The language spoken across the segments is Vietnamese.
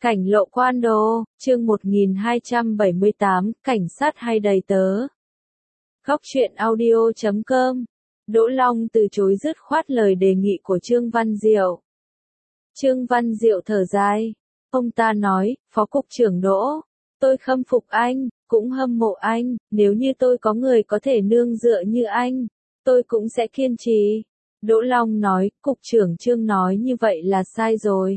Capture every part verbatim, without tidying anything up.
Cảnh lộ quan đồ, chương một nghìn hai trăm bảy mươi tám, cảnh sát hay đầy tớ. Góc truyện audio chấm com. Đỗ Long từ chối dứt khoát lời đề nghị của Trương Văn Diệu. Trương Văn Diệu thở dài. Ông ta nói, Phó Cục trưởng Đỗ, tôi khâm phục anh, cũng hâm mộ anh, nếu như tôi có người có thể nương dựa như anh, tôi cũng sẽ kiên trì. Đỗ Long nói, Cục trưởng Trương nói như vậy là sai rồi.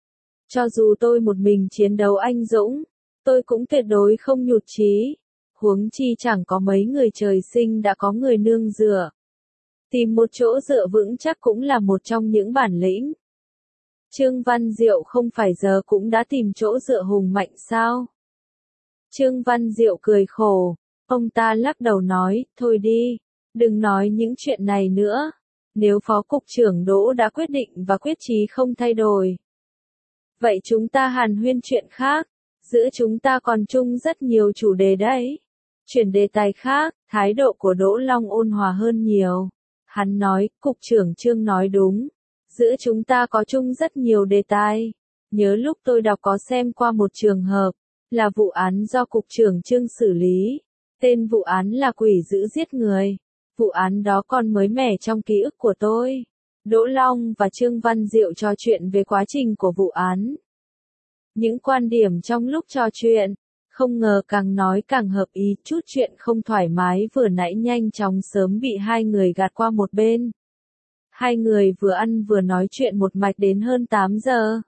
Cho dù tôi một mình chiến đấu anh dũng, tôi cũng tuyệt đối không nhụt chí. Huống chi chẳng có mấy người trời sinh đã có người nương dựa. Tìm một chỗ dựa vững chắc cũng là một trong những bản lĩnh. Trương Văn Diệu không phải giờ cũng đã tìm chỗ dựa hùng mạnh sao? Trương Văn Diệu cười khổ, ông ta lắc đầu nói, thôi đi, đừng nói những chuyện này nữa. Nếu Phó Cục trưởng Đỗ đã quyết định và quyết chí không thay đổi, vậy chúng ta hàn huyên chuyện khác, giữa chúng ta còn chung rất nhiều chủ đề đấy. Chuyển đề tài khác, thái độ của Đỗ Long ôn hòa hơn nhiều. Hắn nói, Cục trưởng Trương nói đúng, giữa chúng ta có chung rất nhiều đề tài. Nhớ lúc tôi đọc có xem qua một trường hợp, là vụ án do Cục trưởng Trương xử lý. Tên vụ án là quỷ dữ giết người. Vụ án đó còn mới mẻ trong ký ức của tôi. Đỗ Long và Trương Văn Diệu trò chuyện về quá trình của vụ án. Những quan điểm trong lúc trò chuyện, không ngờ càng nói càng hợp ý, chút chuyện không thoải mái vừa nãy nhanh chóng sớm bị hai người gạt qua một bên. Hai người vừa ăn vừa nói chuyện một mạch đến hơn tám giờ.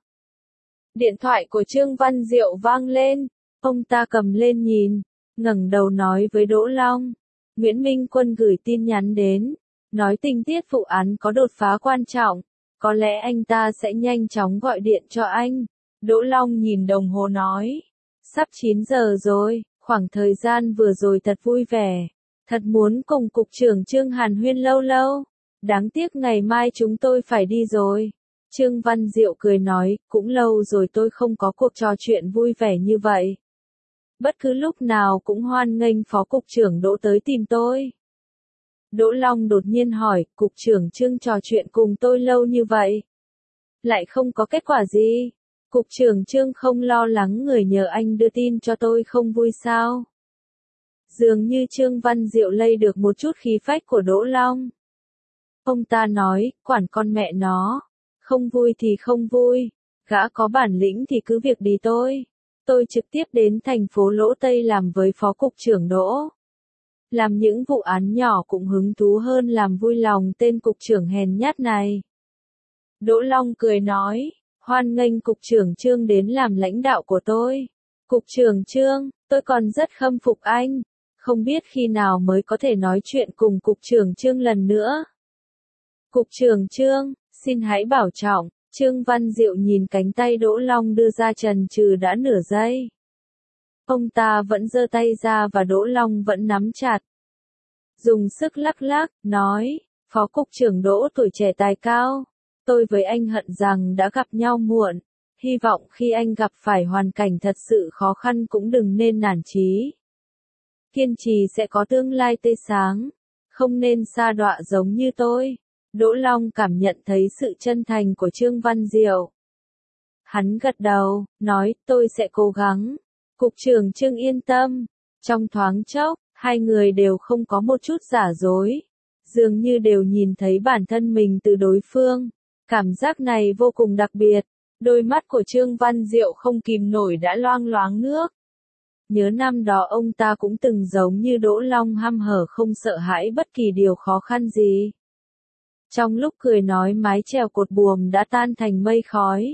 Điện thoại của Trương Văn Diệu vang lên, ông ta cầm lên nhìn, ngẩng đầu nói với Đỗ Long, Nguyễn Minh Quân gửi tin nhắn đến, nói tình tiết vụ án có đột phá quan trọng, có lẽ anh ta sẽ nhanh chóng gọi điện cho anh. Đỗ Long nhìn đồng hồ nói, sắp chín giờ rồi, khoảng thời gian vừa rồi thật vui vẻ, thật muốn cùng Cục trưởng Trương hàn huyên lâu lâu, đáng tiếc ngày mai chúng tôi phải đi rồi. Trương Văn Diệu cười nói, cũng lâu rồi tôi không có cuộc trò chuyện vui vẻ như vậy. Bất cứ lúc nào cũng hoan nghênh Phó Cục trưởng Đỗ tới tìm tôi. Đỗ Long đột nhiên hỏi, Cục trưởng Trương trò chuyện cùng tôi lâu như vậy, lại không có kết quả gì. Cục trưởng Trương không lo lắng người nhờ anh đưa tin cho tôi không vui sao? Dường như Trương Văn Diệu lây được một chút khí phách của Đỗ Long. Ông ta nói, quản con mẹ nó, không vui thì không vui, gã có bản lĩnh thì cứ việc đi tôi. Tôi trực tiếp đến thành phố Lỗ Tây làm với Phó Cục trưởng Đỗ. Làm những vụ án nhỏ cũng hứng thú hơn làm vui lòng tên Cục trưởng hèn nhát này. Đỗ Long cười nói, hoan nghênh Cục trưởng Trương đến làm lãnh đạo của tôi. Cục trưởng Trương, tôi còn rất khâm phục anh, không biết khi nào mới có thể nói chuyện cùng Cục trưởng Trương lần nữa. Cục trưởng Trương, xin hãy bảo trọng. Trương Văn Diệu nhìn cánh tay Đỗ Long đưa ra chần chừ đã nửa giây. Ông ta vẫn giơ tay ra và Đỗ Long vẫn nắm chặt. Dùng sức lắc lắc, nói, Phó Cục trưởng Đỗ tuổi trẻ tài cao. Tôi với anh hận rằng đã gặp nhau muộn. Hy vọng khi anh gặp phải hoàn cảnh thật sự khó khăn cũng đừng nên nản chí. Kiên trì sẽ có tương lai tươi sáng. Không nên sa đọa giống như tôi. Đỗ Long cảm nhận thấy sự chân thành của Trương Văn Diệu. Hắn gật đầu, nói, tôi sẽ cố gắng. Cục trưởng Trương yên tâm. Trong thoáng chốc, hai người đều không có một chút giả dối. Dường như đều nhìn thấy bản thân mình từ đối phương. Cảm giác này vô cùng đặc biệt. Đôi mắt của Trương Văn Diệu không kìm nổi đã loang loáng nước. Nhớ năm đó ông ta cũng từng giống như Đỗ Long hăm hở không sợ hãi bất kỳ điều khó khăn gì. Trong lúc cười nói mái chèo cột buồm đã tan thành mây khói.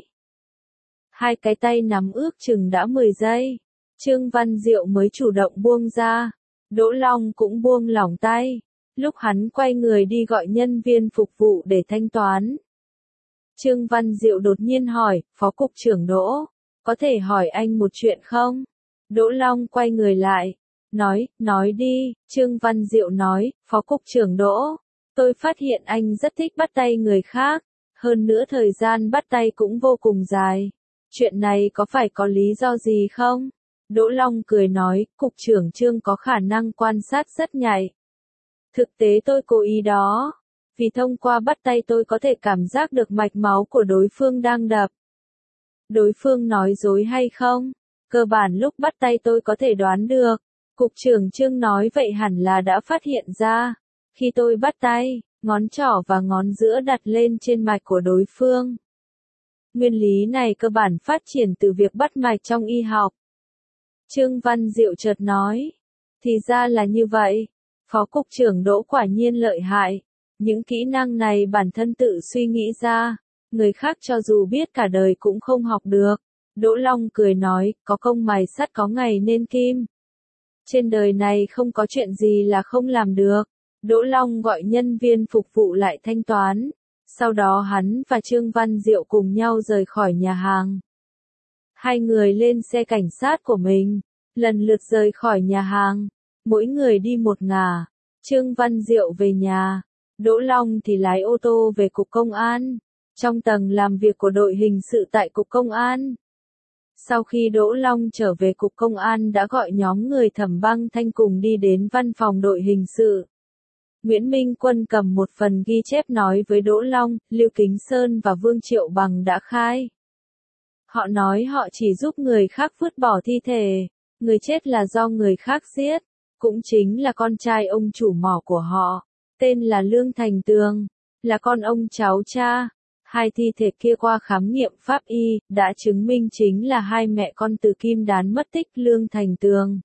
Hai cái tay nắm ước chừng đã mười giây. Trương Văn Diệu mới chủ động buông ra. Đỗ Long cũng buông lỏng tay. Lúc hắn quay người đi gọi nhân viên phục vụ để thanh toán. Trương Văn Diệu đột nhiên hỏi, Phó Cục trưởng Đỗ, có thể hỏi anh một chuyện không? Đỗ Long quay người lại. Nói, nói đi. Trương Văn Diệu nói, Phó Cục trưởng Đỗ, tôi phát hiện anh rất thích bắt tay người khác. Hơn nữa thời gian bắt tay cũng vô cùng dài. Chuyện này có phải có lý do gì không? Đỗ Long cười nói, Cục trưởng Trương có khả năng quan sát rất nhạy. Thực tế tôi cố ý đó. Vì thông qua bắt tay tôi có thể cảm giác được mạch máu của đối phương đang đập. đối phương nói dối hay không? Cơ bản lúc bắt tay tôi có thể đoán được. Cục trưởng Trương nói vậy hẳn là đã phát hiện ra. Khi tôi bắt tay, ngón trỏ và ngón giữa đặt lên trên mạch của đối phương. Nguyên lý này cơ bản phát triển từ việc bắt mạch trong y học. Trương Văn Diệu chợt nói. Thì ra là như vậy. Phó Cục trưởng Đỗ quả nhiên lợi hại. Những kỹ năng này bản thân tự suy nghĩ ra. Người khác cho dù biết cả đời cũng không học được. Đỗ Long cười nói, có công mài sắt có ngày nên kim. Trên đời này không có chuyện gì là không làm được. Đỗ Long gọi nhân viên phục vụ lại thanh toán. Sau đó hắn và Trương Văn Diệu cùng nhau rời khỏi nhà hàng. Hai người lên xe cảnh sát của mình, lần lượt rời khỏi nhà hàng. Mỗi người đi một ngả. Trương Văn Diệu về nhà. Đỗ Long thì lái ô tô về cục công an. Trong tầng làm việc của đội hình sự tại cục công an. Sau khi Đỗ Long trở về cục công an đã gọi nhóm người Thẩm Băng Thanh cùng đi đến văn phòng đội hình sự. Nguyễn Minh Quân cầm một phần ghi chép nói với Đỗ Long, Lưu Kính Sơn và Vương Triệu Bằng đã khai. Họ nói họ chỉ giúp người khác vứt bỏ thi thể, người chết là do người khác giết, cũng chính là con trai ông chủ mỏ của họ, tên là Lương Thành Tường, là con ông cháu cha. Hai thi thể kia qua khám nghiệm pháp y, đã chứng minh chính là hai mẹ con Từ Kim Đán mất tích Lương Thành Tường.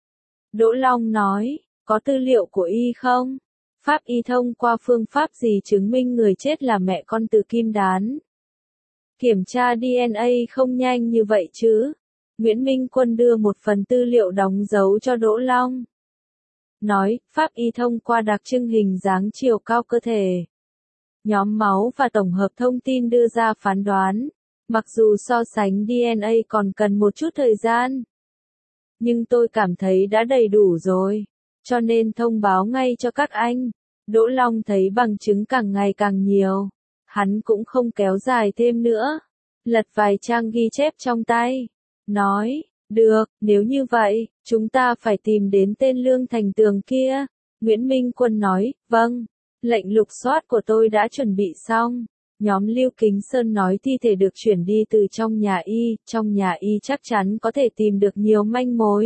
Đỗ Long nói, có tư liệu của y không? Pháp y thông qua phương pháp gì chứng minh người chết là mẹ con Từ Kim Đán? Kiểm tra đê en a không nhanh như vậy chứ? Nguyễn Minh Quân đưa một phần tư liệu đóng dấu cho Đỗ Long. Nói, pháp y thông qua đặc trưng hình dáng chiều cao cơ thể. Nhóm máu và tổng hợp thông tin đưa ra phán đoán. Mặc dù so sánh đê en a còn cần một chút thời gian. Nhưng tôi cảm thấy đã đầy đủ rồi. Cho nên thông báo ngay cho các anh. Đỗ Long thấy bằng chứng càng ngày càng nhiều. Hắn cũng không kéo dài thêm nữa. Lật vài trang ghi chép trong tay. Nói, được, nếu như vậy, chúng ta phải tìm đến tên Lương Thành Tường kia. Nguyễn Minh Quân nói, vâng. Lệnh lục soát của tôi đã chuẩn bị xong. Nhóm Lưu Kính Sơn nói thi thể được chuyển đi từ trong nhà y, trong nhà y chắc chắn có thể tìm được nhiều manh mối.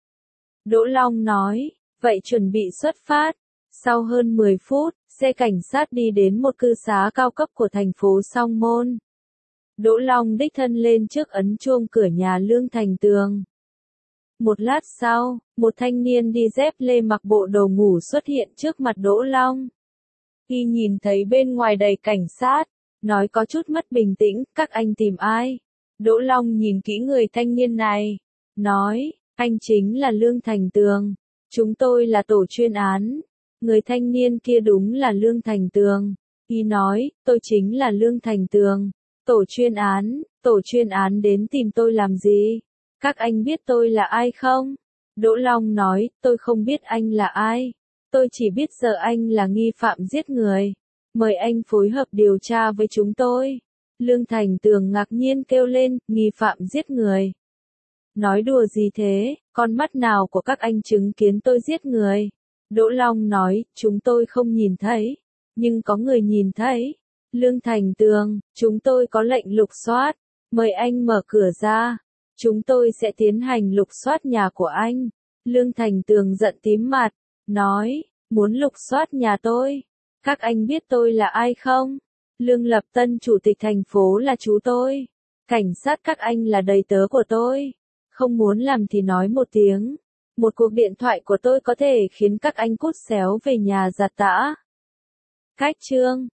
Đỗ Long nói, vậy chuẩn bị xuất phát. Sau hơn mười phút, xe cảnh sát đi đến một cư xá cao cấp của thành phố Song Môn. Đỗ Long đích thân lên trước ấn chuông cửa nhà Lương Thành Tường. Một lát sau, một thanh niên đi dép lê mặc bộ đồ ngủ xuất hiện trước mặt Đỗ Long. Khi nhìn thấy bên ngoài đầy cảnh sát, nói có chút mất bình tĩnh, các anh tìm ai? Đỗ Long nhìn kỹ người thanh niên này, nói, anh chính là Lương Thành Tường, chúng tôi là tổ chuyên án. Người thanh niên kia đúng là Lương Thành Tường. Y nói, tôi chính là Lương Thành Tường. Tổ chuyên án, tổ chuyên án đến tìm tôi làm gì? Các anh biết tôi là ai không? Đỗ Long nói, tôi không biết anh là ai. Tôi chỉ biết giờ anh là nghi phạm giết người. Mời anh phối hợp điều tra với chúng tôi. Lương Thành Tường ngạc nhiên kêu lên, nghi phạm giết người. Nói đùa gì thế, con mắt nào của các anh chứng kiến tôi giết người? Đỗ Long nói, chúng tôi không nhìn thấy, nhưng có người nhìn thấy. Lương Thành Tường, chúng tôi có lệnh lục soát, mời anh mở cửa ra. Chúng tôi sẽ tiến hành lục soát nhà của anh. Lương Thành Tường giận tím mặt, nói, muốn lục soát nhà tôi. Các anh biết tôi là ai không? Lương Lập Tân chủ tịch thành phố là chú tôi. Cảnh sát các anh là đầy tớ của tôi. Không muốn làm thì nói một tiếng. Một cuộc điện thoại của tôi có thể khiến các anh cút xéo về nhà giặt tã. Cách chương